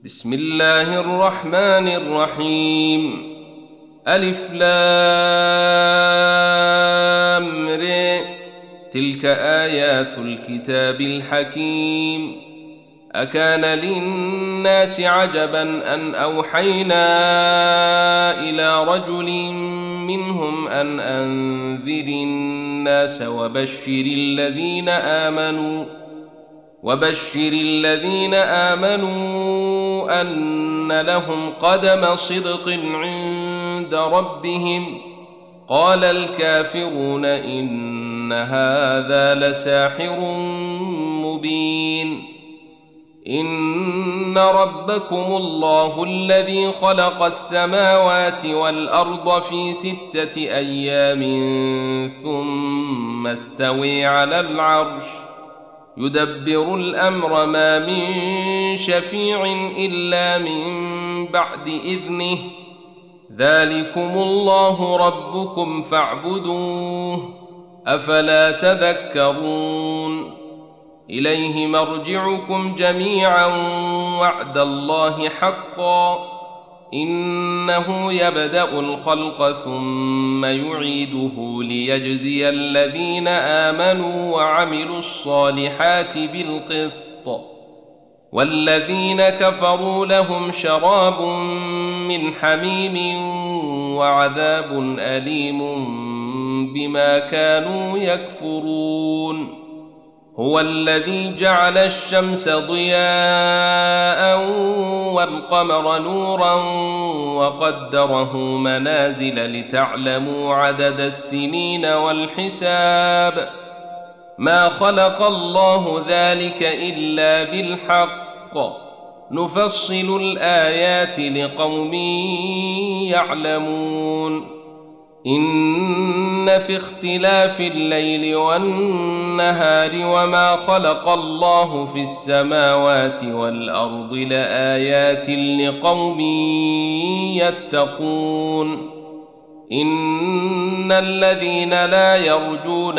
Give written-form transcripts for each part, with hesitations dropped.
بسم الله الرحمن الرحيم. ألف لام ر. تلك آيات الكتاب الحكيم. أكان للناس عجبا أن أوحينا إلى رجل منهم أن أنذر الناس وبشر الذين آمنوا أن لهم قدم صدق عند ربهم. قال الكافرون إن هذا لساحر مبين. إن ربكم الله الذي خلق السماوات والأرض في 6 أيام ثم استوى على العرش يدبر الأمر ما من شفيع إلا من بعد إذنه. ذلكم الله ربكم فاعبدوه أفلا تذكرون. إليه مرجعكم جميعا وعد الله حقا إنه يبدأ الخلق ثم يعيده ليجزي الذين آمنوا وعملوا الصالحات بالقسط والذين كفروا لهم شراب من حميم وعذاب أليم بما كانوا يكفرون. هو الذي جعل الشمس ضياء والقمر نورا وقدره منازل لتعلموا عدد السنين والحساب. ما خلق الله ذلك إلا بالحق نفصل الآيات لقوم يعلمون. إن في اختلاف الليل والنهار وما خلق الله في السماوات والأرض لآيات لقوم يتقون. إن الذين لا يرجون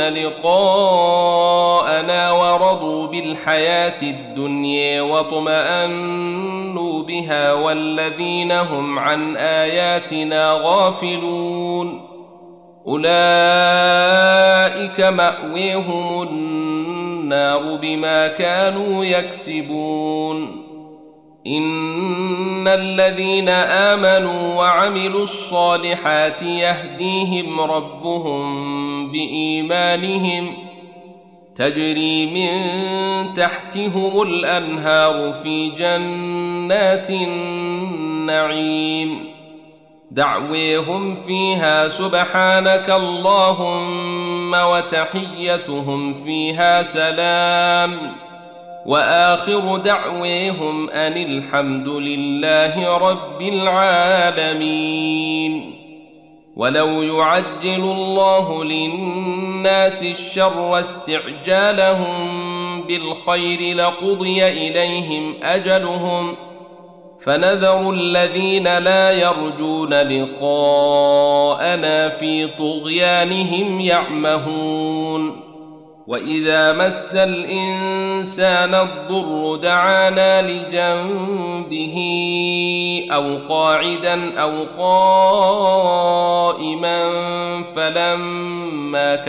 لقاءنا ورضوا بالحياة الدنيا واطمأنوا بها والذين هم عن آياتنا غافلون أولئك مأويهم النار بما كانوا يكسبون. إن الذين آمنوا وعملوا الصالحات يهديهم ربهم بإيمانهم تجري من تحتهم الأنهار في جنات النعيم. دعويهم فيها سبحانك اللهم وتحيتهم فيها سلام وآخر دعويهم أن الحمد لله رب العالمين. ولو يعجل الله للناس الشر استعجالهم بالخير لقضي إليهم أجلهم فنذر الذين لا يرجون لقاءنا في طغيانهم يعمهون. وإذا مس الإنسان الضر دعانا لجنبه أو قاعدا أو قائما فلما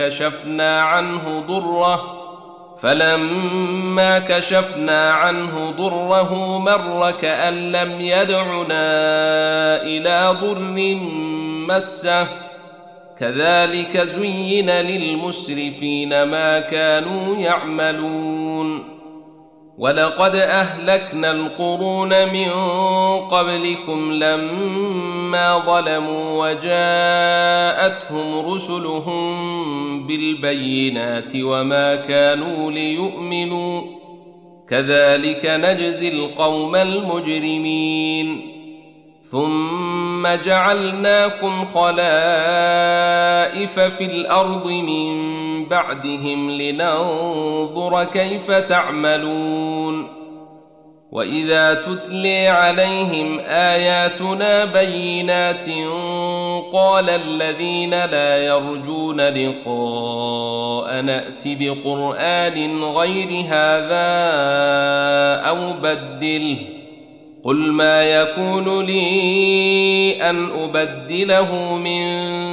كشفنا عنه ضره مر كأن لم يدعنا إلى ضر مسه. كذلك زين للمسرفين ما كانوا يعملون. ولقد أهلكنا القرون من قبلكم لما ظلموا وجاءتهم رسلهم بالبينات وما كانوا ليؤمنوا كذلك نجزي القوم المجرمين. ثم جعلناكم خلائف في الأرض من بعدهم لننظر كيف تعملون. وإذا تتلي عليهم آياتنا بينات قال الذين لا يرجون لقاءنا ائت بقرآن غير هذا أو بدله قل ما يكون لي أن أبدله من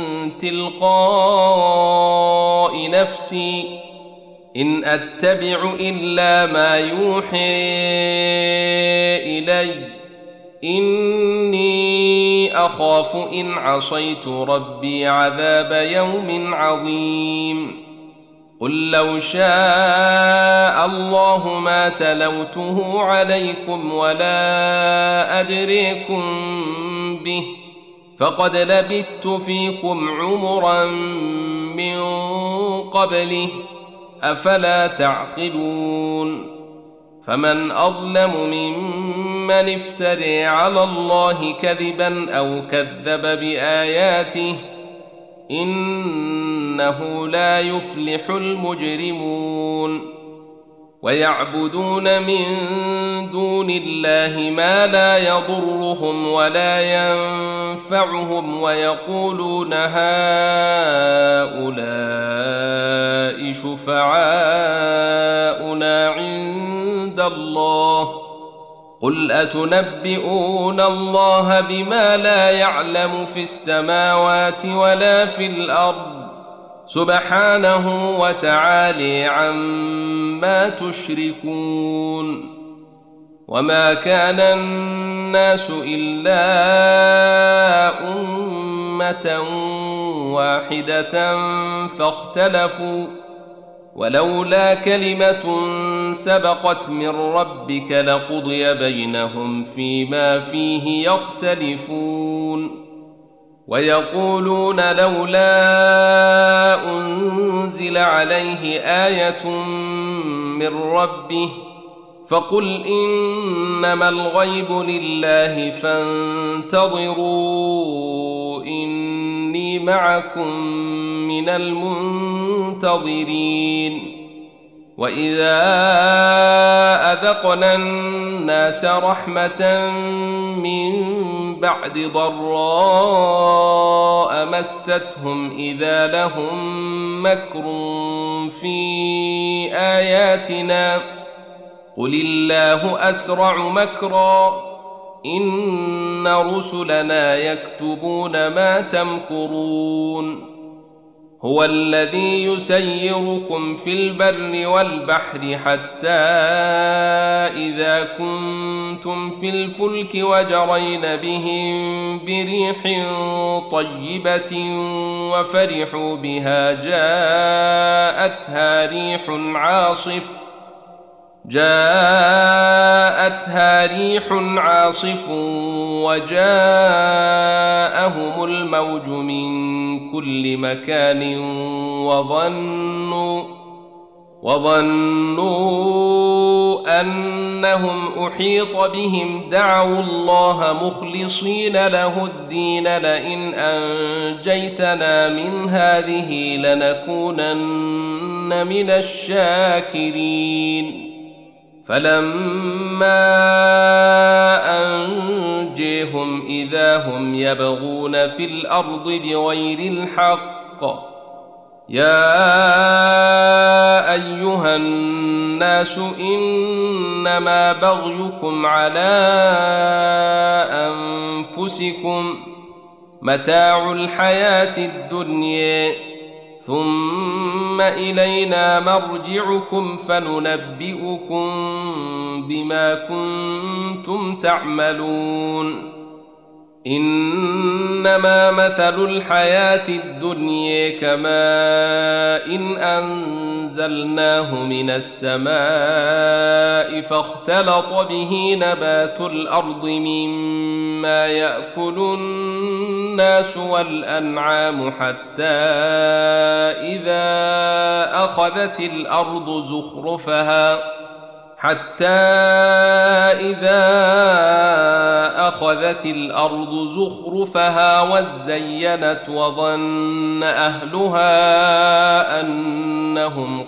تلقاء نفسي إن أتبع إلا ما يوحي إلي إني أخاف إن عصيت ربي عذاب يوم عظيم قل لو شاء الله ما تلوته عليكم ولا أدريكم به فقد لبثت فيكم عمرا من قبله أفلا تعقلون فمن أظلم ممن افتري على الله كذبا أو كذب بآياته إنه لا يفلح المجرمون ويعبدون من دون الله ما لا يضرهم ولا ينفعهم ويقولون هؤلاء شفعاؤنا عند الله قل أتنبئون الله بما لا يعلم في السماوات ولا في الأرض سبحانه وتعالى عما تشركون وما كان الناس إلا أمة واحدة فاختلفوا ولولا كلمة سبقت من ربك لقضي بينهم فيما فيه يختلفون ويقولون لولا أنزل عليه آية من ربه فقل إنما الغيب لله فانتظروا إني معكم من المنتظرين وإذا أذقنا الناس رحمة من بعد ضراء مستهم إذا لهم مكر في آياتنا قل الله أسرع مكرا إن رسلنا يكتبون ما تمكرون هو الذي يسيركم في البر والبحر حتى إذا كنتم في الفلك وجرين بهم بريح طيبة وفرحوا بها جاءتها ريح عاصف وجاءهم الموج من كل مكان وظنوا أنهم أحيط بهم دعوا الله مخلصين له الدين لئن أنجيتنا من هذه لنكونن من الشاكرين فلما أنجيهم إذا هم يبغون في الأرض بغير الحق يا أيها الناس إنما بغيكم على أنفسكم متاع الحياة الدنيا ثم إلينا مرجعكم فننبئكم بما كنتم تعملون إنما مثل الحياة الدنيا كماء إن أنزلناه من السماء فاختلط به نبات الأرض مما يأكل الناس والأنعام حتى إذا أخذت الأرض زخرفها وزينت وظن أهلها أنهم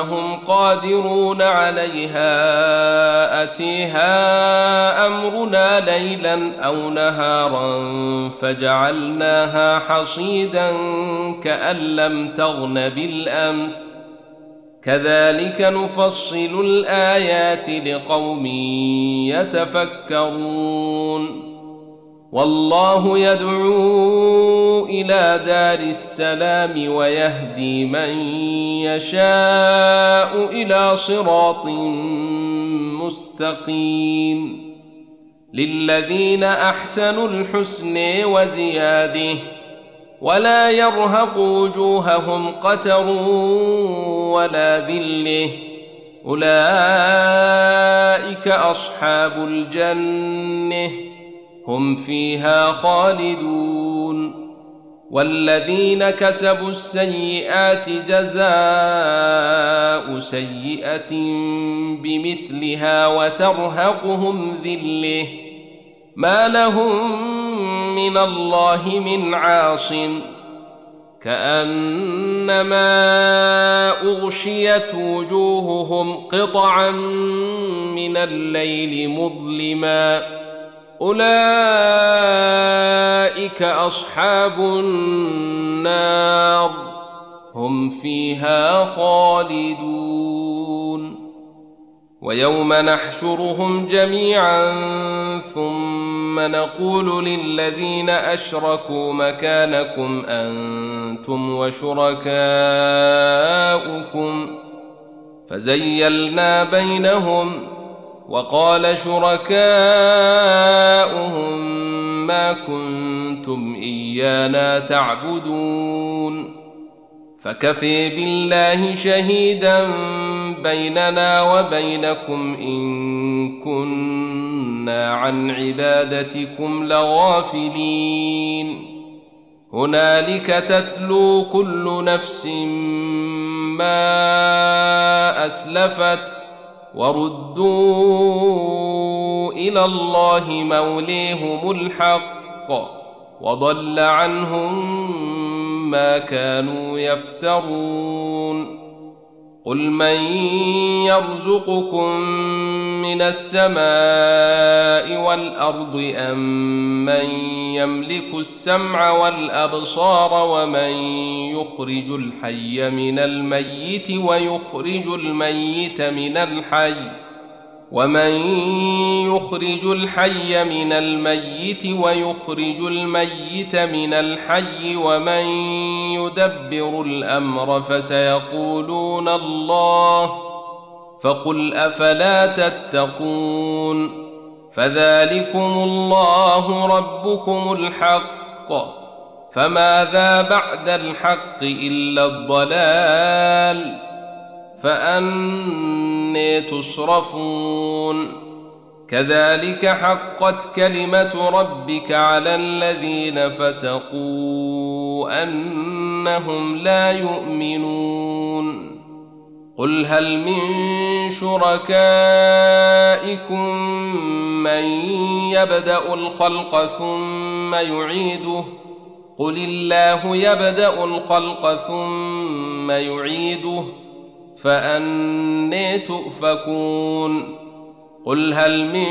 هم قادرون عليها أتيها أمرنا ليلا أو نهارا فجعلناها حصيدا كأن لم تغن بالأمس كذلك نفصل الآيات لقوم يتفكرون والله يدعو إلى دار السلام ويهدي من يشاء إلى صراط مستقيم للذين أحسنوا الحسن وزياده ولا يرهق وجوههم قتر ولا ذله أولئك أصحاب الجنة هم فيها خالدون والذين كسبوا السيئات جزاء سيئة بمثلها وترهقهم ذلة ما لهم من الله من عاصم كأنما أغشيت وجوههم قطعا من الليل مظلما أولئك أصحاب النار هم فيها خالدون ويوم نحشرهم جميعا ثم نقول للذين أشركوا مكانكم أنتم وشركاؤكم فزيلنا بينهم وقال شركاؤهم ما كنتم إيانا تعبدون فكفي بالله شهيدا بيننا وبينكم إن كنا عن عبادتكم لغافلين هنالك تتلو كل نفس ما أسلفت وردوا إلى الله موليهم الحق وضل عنهم ما كانوا يفترون قل من يرزقكم من السماء والأرض أم من يملك السمع والأبصار ومن يخرج الحي من الميت ويخرج الميت من الحي ومن يدبر الأمر فسيقولون الله فقل أفلا تتقون فذلكم الله ربكم الحق فماذا بعد الحق إلا الضلال فأنى تصرفون كذلك حقت كلمة ربك على الذين فسقوا أنهم لا يؤمنون قل هل من شركائكم من يبدأ الخلق ثم يعيده قل الله يبدأ الخلق ثم يعيده فأنى تؤفكون قل هل من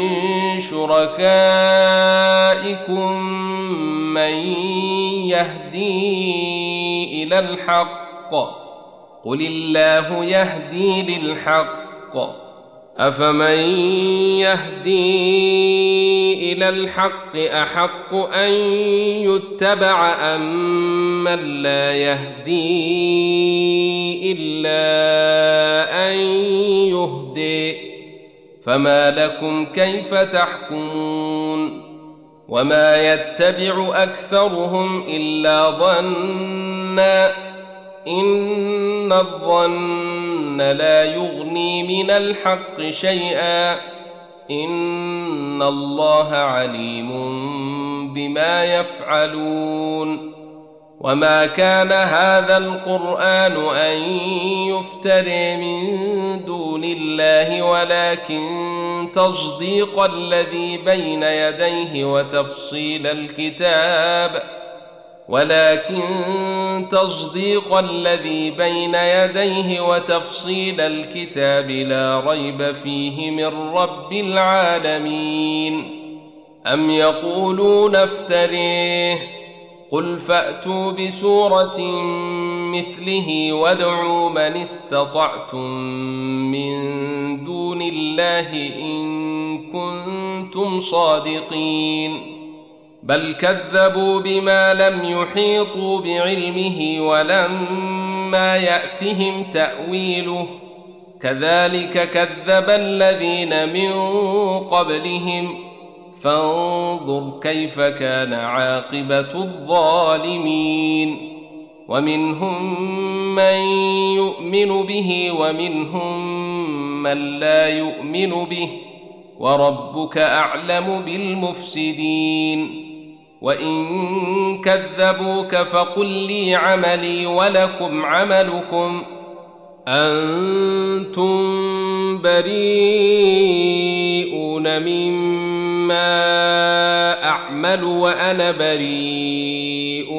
شركائكم من يهدي إلى الحق قل الله يهدي للحق أفمن يهدي إلى الحق أحق أن يتبع أم من لا يهدي إلا أن يهدي فما لكم كيف تحكمون وما يتبع أكثرهم إلا ظنا إن الظن لا يغني من الحق شيئا إن الله عليم بما يفعلون وما كان هذا القرآن أن يفترى من دون الله ولكن تصديق الذي بين يديه ولكن تصديق الذي بين يديه وتفصيل الكتاب لا ريب فيه من رب العالمين. أم يقولون افتريه قل فأتوا بسورة مثله وادعوا من استطعتم من دون الله إن كنتم صادقين. بل كذبوا بما لم يحيطوا بعلمه ولما يأتهم تأويله كذلك كذب الذين من قبلهم فانظر كيف كان عاقبة الظالمين. ومنهم من يؤمن به ومنهم من لا يؤمن به وربك أعلم بالمفسدين. وإن كذبوك فقل لي عملي ولكم عملكم أنتم بريئون مما أعمل وأنا بريء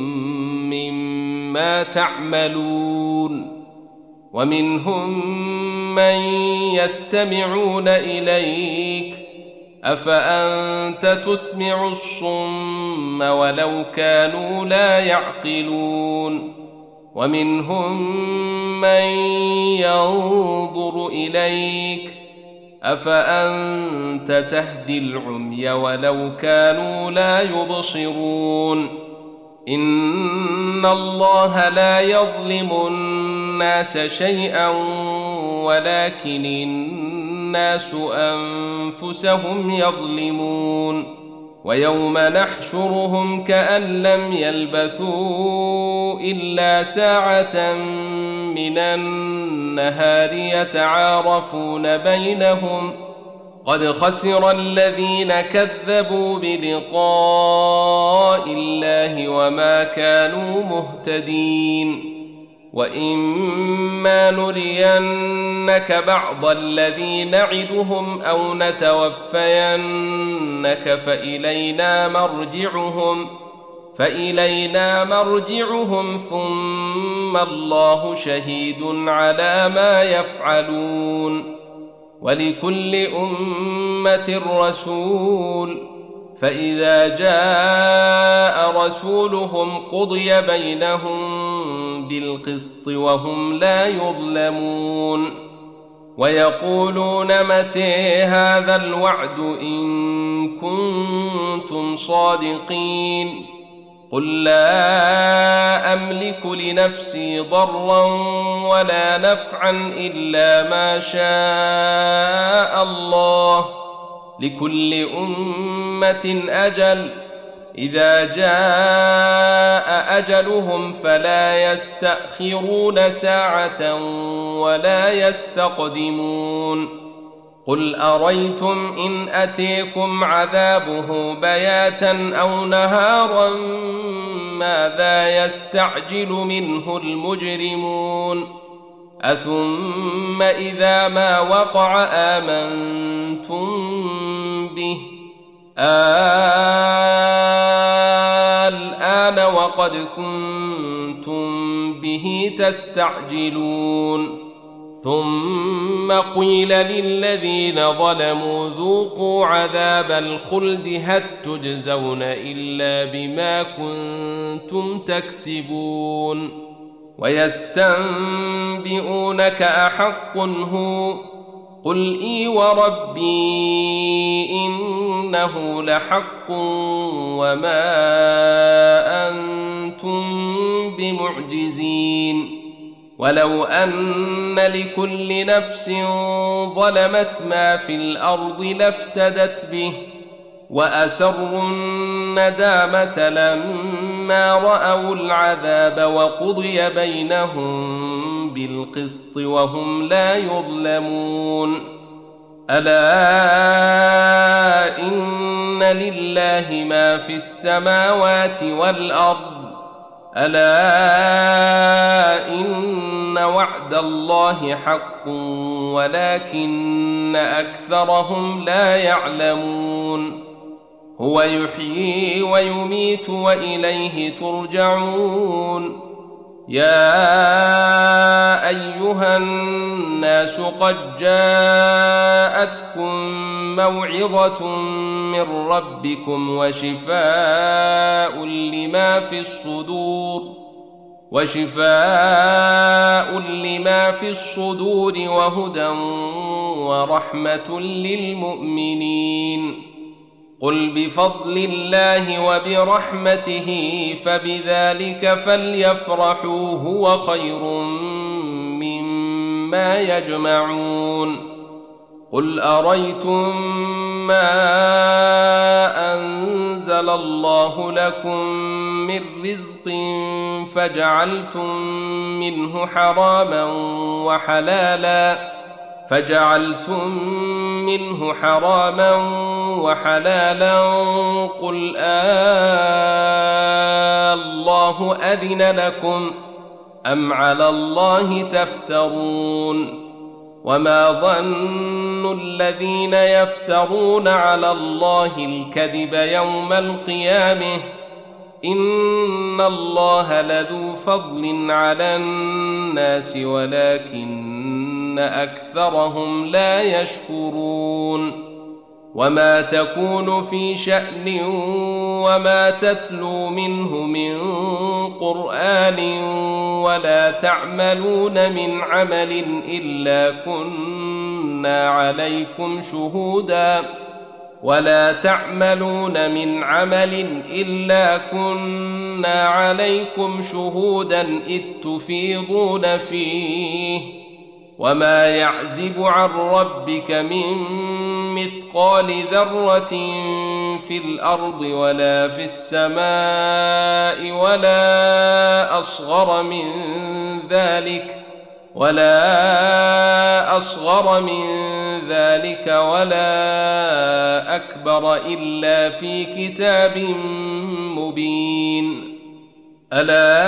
مما تعملون. ومنهم من يستمعون إليك أفأنت تسمع الصم ولو كانوا لا يعقلون. ومنهم من ينظر إليك أفأنت تهدي العمي ولو كانوا لا يبصرون. إن الله لا يظلم الناس شيئا ولكن الناس أنفسهم يظلمون. ويوم نحشرهم كأن لم يلبثوا إلا ساعة من النهار يتعارفون بينهم قد خسر الذين كذبوا بلقاء الله وما كانوا مهتدين. وإما نرينك بعض الذي نعدهم أو نتوفينك فإلينا مرجعهم ثم الله شهيد على ما يفعلون. ولكل أمة رسول فإذا جاء رسولهم قضي بينهم بالقسط وهم لا يظلمون. ويقولون متى هذا الوعد إن كنتم صادقين قل لا أملك لنفسي ضرا ولا نفعا إلا ما شاء الله لكل أمة أجل إذا جاء أجلهم فلا يستأخرون ساعة ولا يستقدمون. قل أريتم إن أتيكم عذابه بياتا أو نهارا ماذا يستعجل منه المجرمون أثم إذا ما وقع آمنتم به الآن وقد كنتم به تستعجلون. ثم قيل للذين ظلموا ذوقوا عذاب الخلد هل تجزون إلا بما كنتم تكسبون. ويستنبئونك أحق هو قل إي وربي إنه لحق وما أنتم بمعجزين. ولو أن لكل نفس ظلمت ما في الأرض لافتدت به وأسروا الندامة لما رأوا العذاب وقضي بينهم بالقسط وهم لا يظلمون. ألا إن لله ما في السماوات والأرض ألا إن وعد الله حق ولكن أكثرهم لا يعلمون. هو يحيي ويميت وإليه ترجعون. يا أيها الناس قد جاءتكم موعظة من ربكم وشفاء لما في الصدور وهدى ورحمة للمؤمنين. قل بفضل الله وبرحمته فبذلك فليفرحوا هو خير مما يجمعون. قل أريتم ما أنزل الله لكم من رزق فجعلتم منه حراما وحلالا قل الله أذن لكم أم على الله تفترون. وما ظن الذين يفترون على الله الكذب يوم القيامة إن الله لذو فضل على الناس ولكن أكثرهم لا يشكرون. وما تكون في شأن وما تتلو منه من قرآن ولا تعملون من عمل إلا كنا عليكم شهودا إذ تفيضون فيه. وما يعزب عن ربك من مثقال ذرة في الأرض ولا في السماء ولا أصغر من ذلك ولا أكبر إلا في كتاب مبين. ألا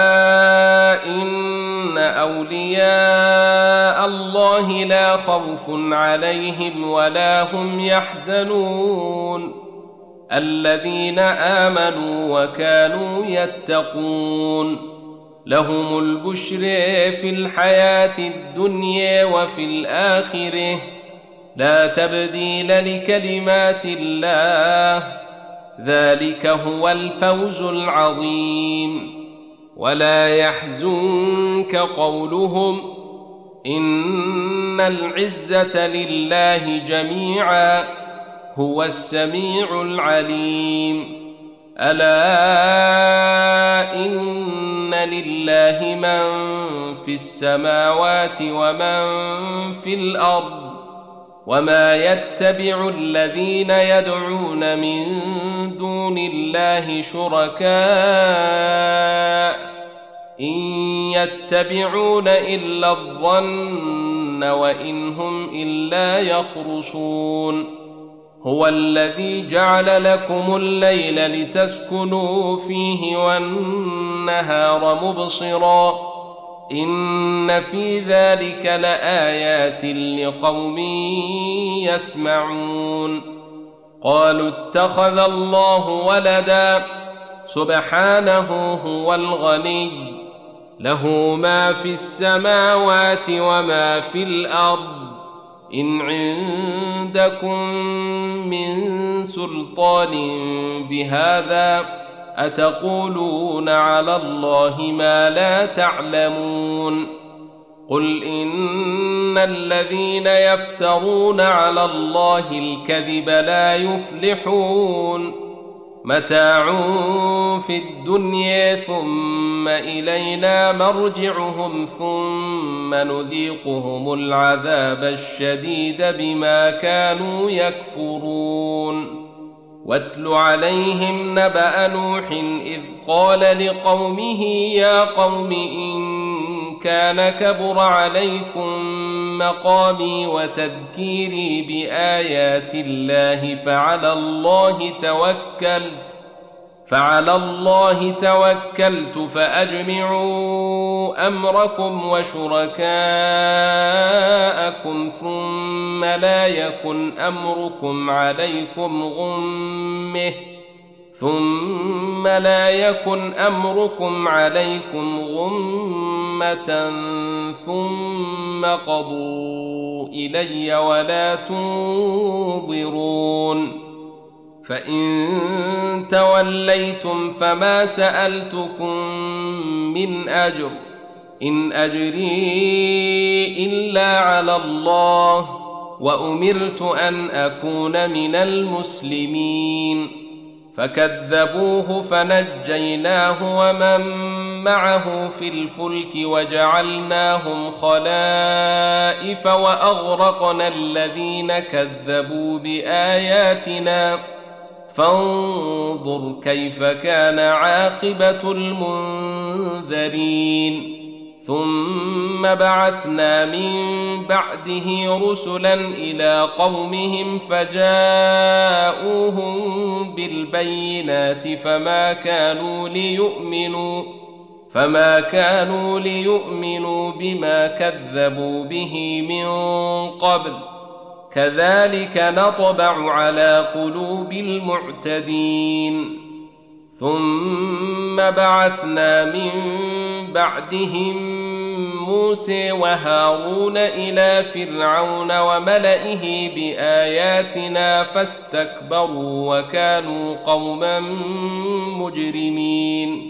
إن أولياء الله لا خوف عليهم ولا هم يحزنون الذين آمنوا وكانوا يتقون. لهم البشر في الحياة الدنيا وفي الآخرة لا تبديل لكلمات الله ذلك هو الفوز العظيم. ولا يحزنك قولهم إن العزة لله جميعا هو السميع العليم. ألا إن لله من في السماوات ومن في الأرض وما يتبع الذين يدعون من دون الله شركاء إن يتبعون إلا الظن وإن هم إلا يخرصون. هو الذي جعل لكم الليل لتسكنوا فيه والنهار مبصرا إن في ذلك لآيات لقوم يسمعون. قالوا اتخذ الله ولدا سبحانه هو الغني له ما في السماوات وما في الأرض إن عندكم من سلطان بهذا أتقولون على الله ما لا تعلمون. قل إن الذين يفترون على الله الكذب لا يفلحون متاع في الدنيا ثم إلينا مرجعهم ثم نذيقهم العذاب الشديد بما كانوا يكفرون. واتل عليهم نبأ نوح إذ قال لقومه يا قوم إن كان كبر عليكم مقامي وتذكيري بآيات الله فعلى الله توكلت فأجمعوا أمركم وشركاءكم ثم لا يكن أمركم عليكم غمة ثم قضوا إلي ولا تنظرون. فإن توليتم فما سألتكم من أجر إن أجري إلا على الله وأمرت أن أكون من المسلمين. فكذبوه فنجيناه ومن معه في الفلك وجعلناهم خلائف وأغرقنا الذين كذبوا بآياتنا فانظر كيف كان عاقبة المنذرين. ثم بعثنا من بعده رسلا إلى قومهم فجاءوهم بالبينات فما كانوا ليؤمنوا بما كذبوا به من قبل كذلك نطبع على قلوب المعتدين. ثم بعثنا من بعدهم موسى وهارون إلى فرعون وملئه بآياتنا فاستكبروا وكانوا قوما مجرمين.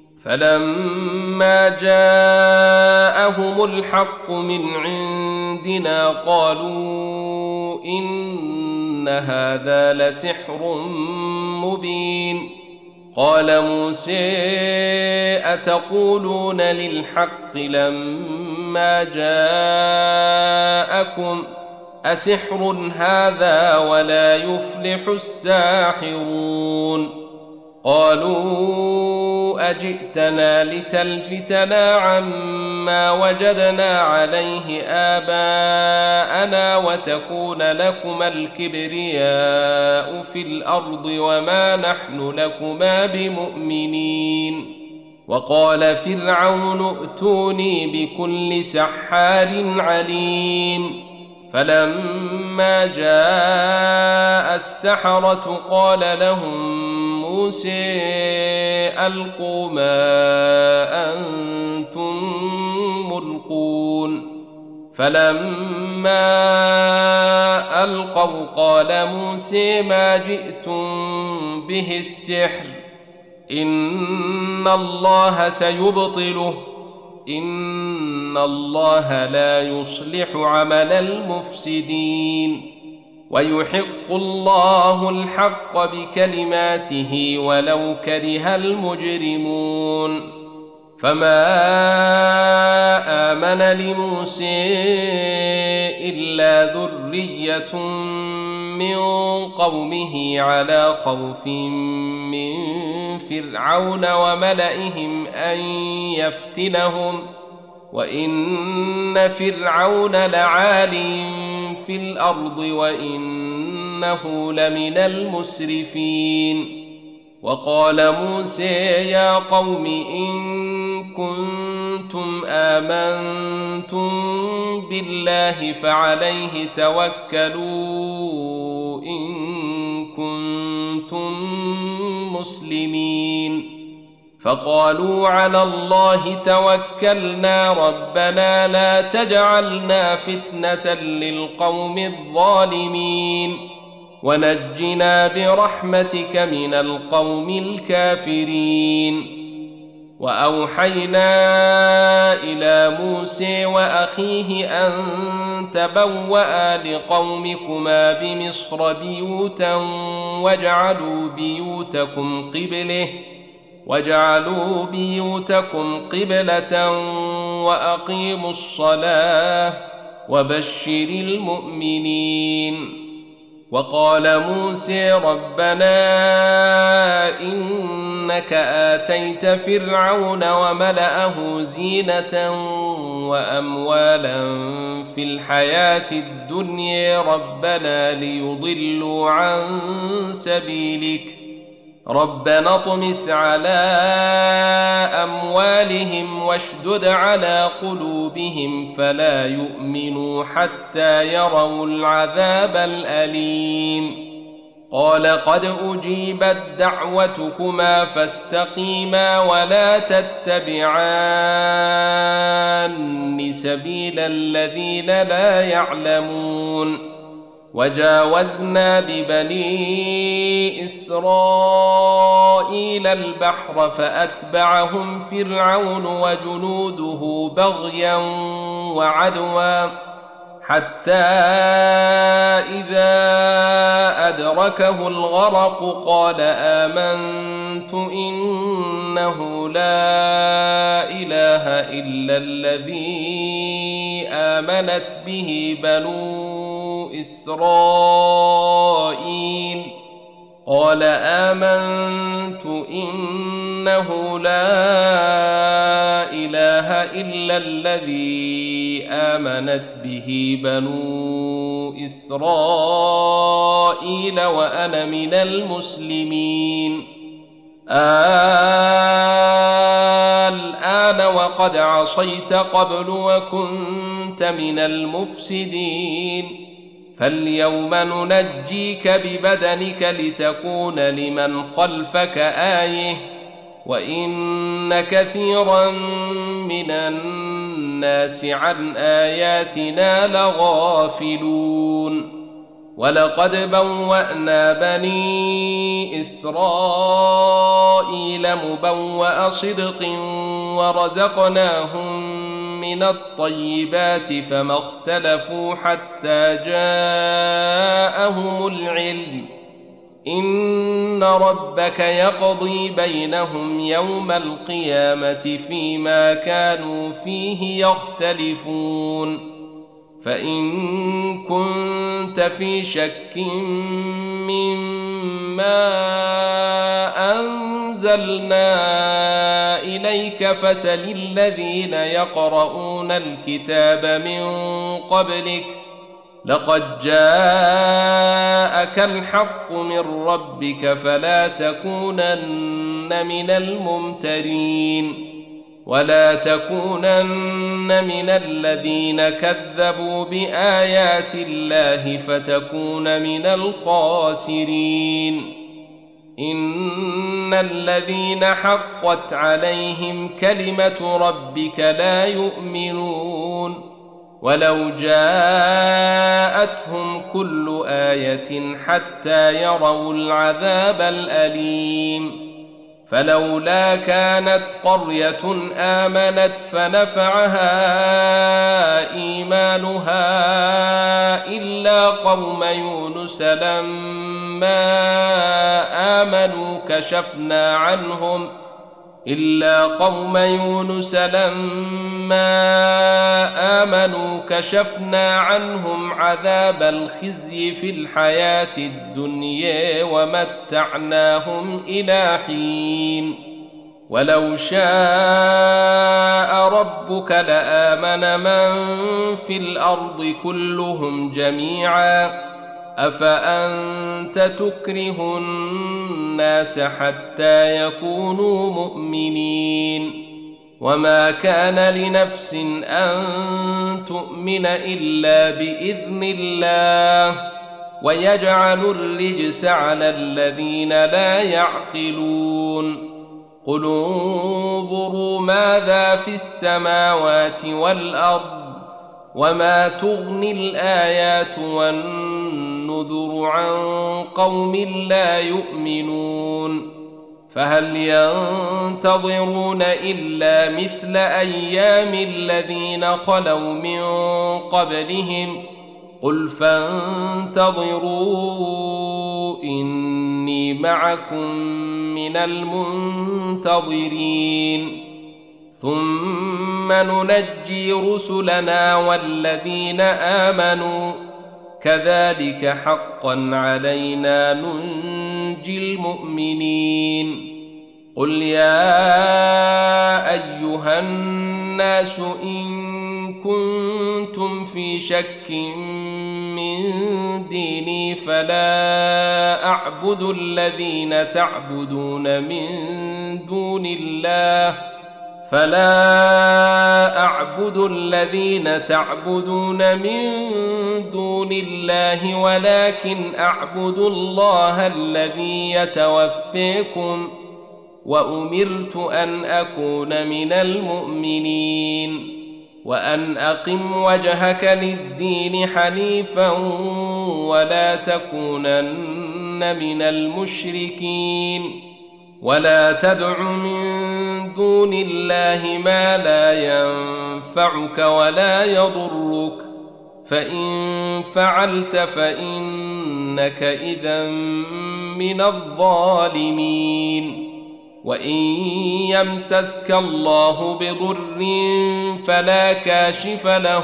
فلما جاءهم الحق من عندنا قالوا إن هذا لسحر مبين. قال موسى أتقولون للحق لما جاءكم أسحر هذا ولا يفلح الساحرون. قالوا أجئتنا لتلفتنا عما وجدنا عليه آباءنا وتكون لكما الكبرياء في الأرض وما نحن لكما بمؤمنين. وقال فرعون ائتوني بكل سحار عليم. فلما جاء السحرة قال لهم موسى ألقوا ما أنتم ملقون. فلما ألقوا قال موسى ما جئتم به السحر إن الله سيبطله إن الله لا يصلح عمل المفسدين ويحق الله الحق بكلماته ولو كره المجرمون. فما آمن لموسى إلا ذرية من قومه على خوف من فرعون وملئهم أن يفتنهم وإن فرعون لعال في الأرض وإنه لمن المسرفين. وقال موسى يا قوم إن كنتم آمنتم بالله فعليه توكلوا إن كنتم مسلمين. فقالوا على الله توكلنا ربنا لا تجعلنا فتنة للقوم الظالمين ونجنا برحمتك من القوم الكافرين. وأوحينا إلى موسى وأخيه أن تبوأ لقومكما بمصر بيوتا واجعلوا بيوتكم قبلة وأقيموا الصلاة وبشر المؤمنين. وقال موسى ربنا إنك آتيت فرعون وملأه زينة وأموالا في الحياة الدنيا ربنا ليضلوا عن سبيلك ربنا اطمس على أموالهم واشدد على قلوبهم فلا يؤمنوا حتى يروا العذاب الأليم قال قد أجيبت دعوتكما فاستقيما ولا تتبعان سبيل الذين لا يعلمون وجاوزنا ببني إسرائيل البحر فأتبعهم فرعون وجنوده بغيا وعدوا حتى إذا أدركه الغرق قال آمنت إنه لا إله إلا الذي آمنت به بنو إسرائيل قال آمنت إنه لا إله إلا الذي آمنت به بنو إسرائيل وأنا من المسلمين الآن وقد عصيت قبل وكنت من المفسدين فاليوم ننجيك ببدنك لتكون لمن خلفك آية وإن كثيرا من الناس عن آياتنا لغافلون ولقد بوأنا بني إسرائيل مبوأ صدق ورزقناهم من الطيبات فما اختلفوا حتى جاءهم العلم إن ربك يقضي بينهم يوم القيامة فيما كانوا فيه يختلفون فإن كنت في شك مما أنزلنا إليك فسل الذين يقرؤون الكتاب من قبلك لقد جاءك الحق من ربك فلا تكونن من الممترين ولا تكونن من الذين كذبوا بآيات الله فتكون من الخاسرين إن الذين حقت عليهم كلمة ربك لا يؤمنون ولو جاءتهم كل آية حتى يروا العذاب الأليم فلولا كانت قرية آمنت فنفعها إيمانها إلا قوم يونس لما آمنوا كشفنا عنهم عذاب الخزي في الحياة الدنيا ومتعناهم إلى حين ولو شاء ربك لآمن من في الأرض كلهم جميعا أفأنت تكره الناس حتى يكونوا مؤمنين وما كان لنفس أن تؤمن إلا بإذن الله ويجعل الرجس على الذين لا يعقلون قل انظروا ماذا في السماوات والأرض وما تغني الآيات والنذر عن قوم لا يؤمنون فهل ينتظرون إلا مثل أيام الذين خلوا من قبلهم قل فانتظروا إني معكم من المنتظرين ثم ننجي رسلنا والذين آمنوا كذلك حقا علينا ننجي المؤمنين قل يا أيها الناس إن كنتم في شك من ديني فلا أعبد الذين تعبدون من دون الله ولكن أعبد الله الذي يتوفيكم وأمرت أن أكون من المؤمنين وأن أقم وجهك للدين حنيفا ولا تكونن من المشركين ولا تدع من دون الله ما لا ينفعك ولا يضرك فإن فعلت فإنك إذا من الظالمين وإن يمسسك الله بضر فلا كاشف له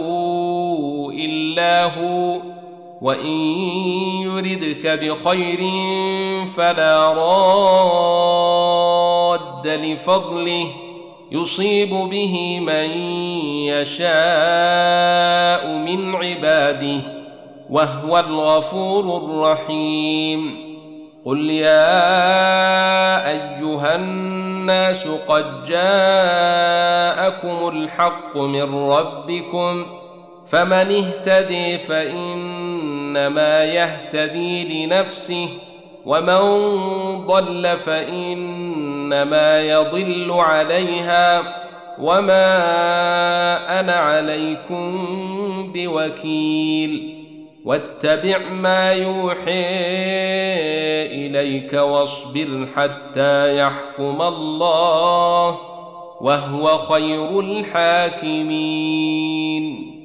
إلا هو وإن يردك بخير فلا راد لفضله يصيب به من يشاء من عباده وهو الغفور الرحيم قل يا أيها الناس قد جاءكم الحق من ربكم فمن اهتدي فإنما يهتدي لنفسه ومن ضل فإنما يضل عليها وما أنا عليكم بوكيل واتبع ما يوحي إليك واصبر حتى يحكم الله وهو خير الحاكمين.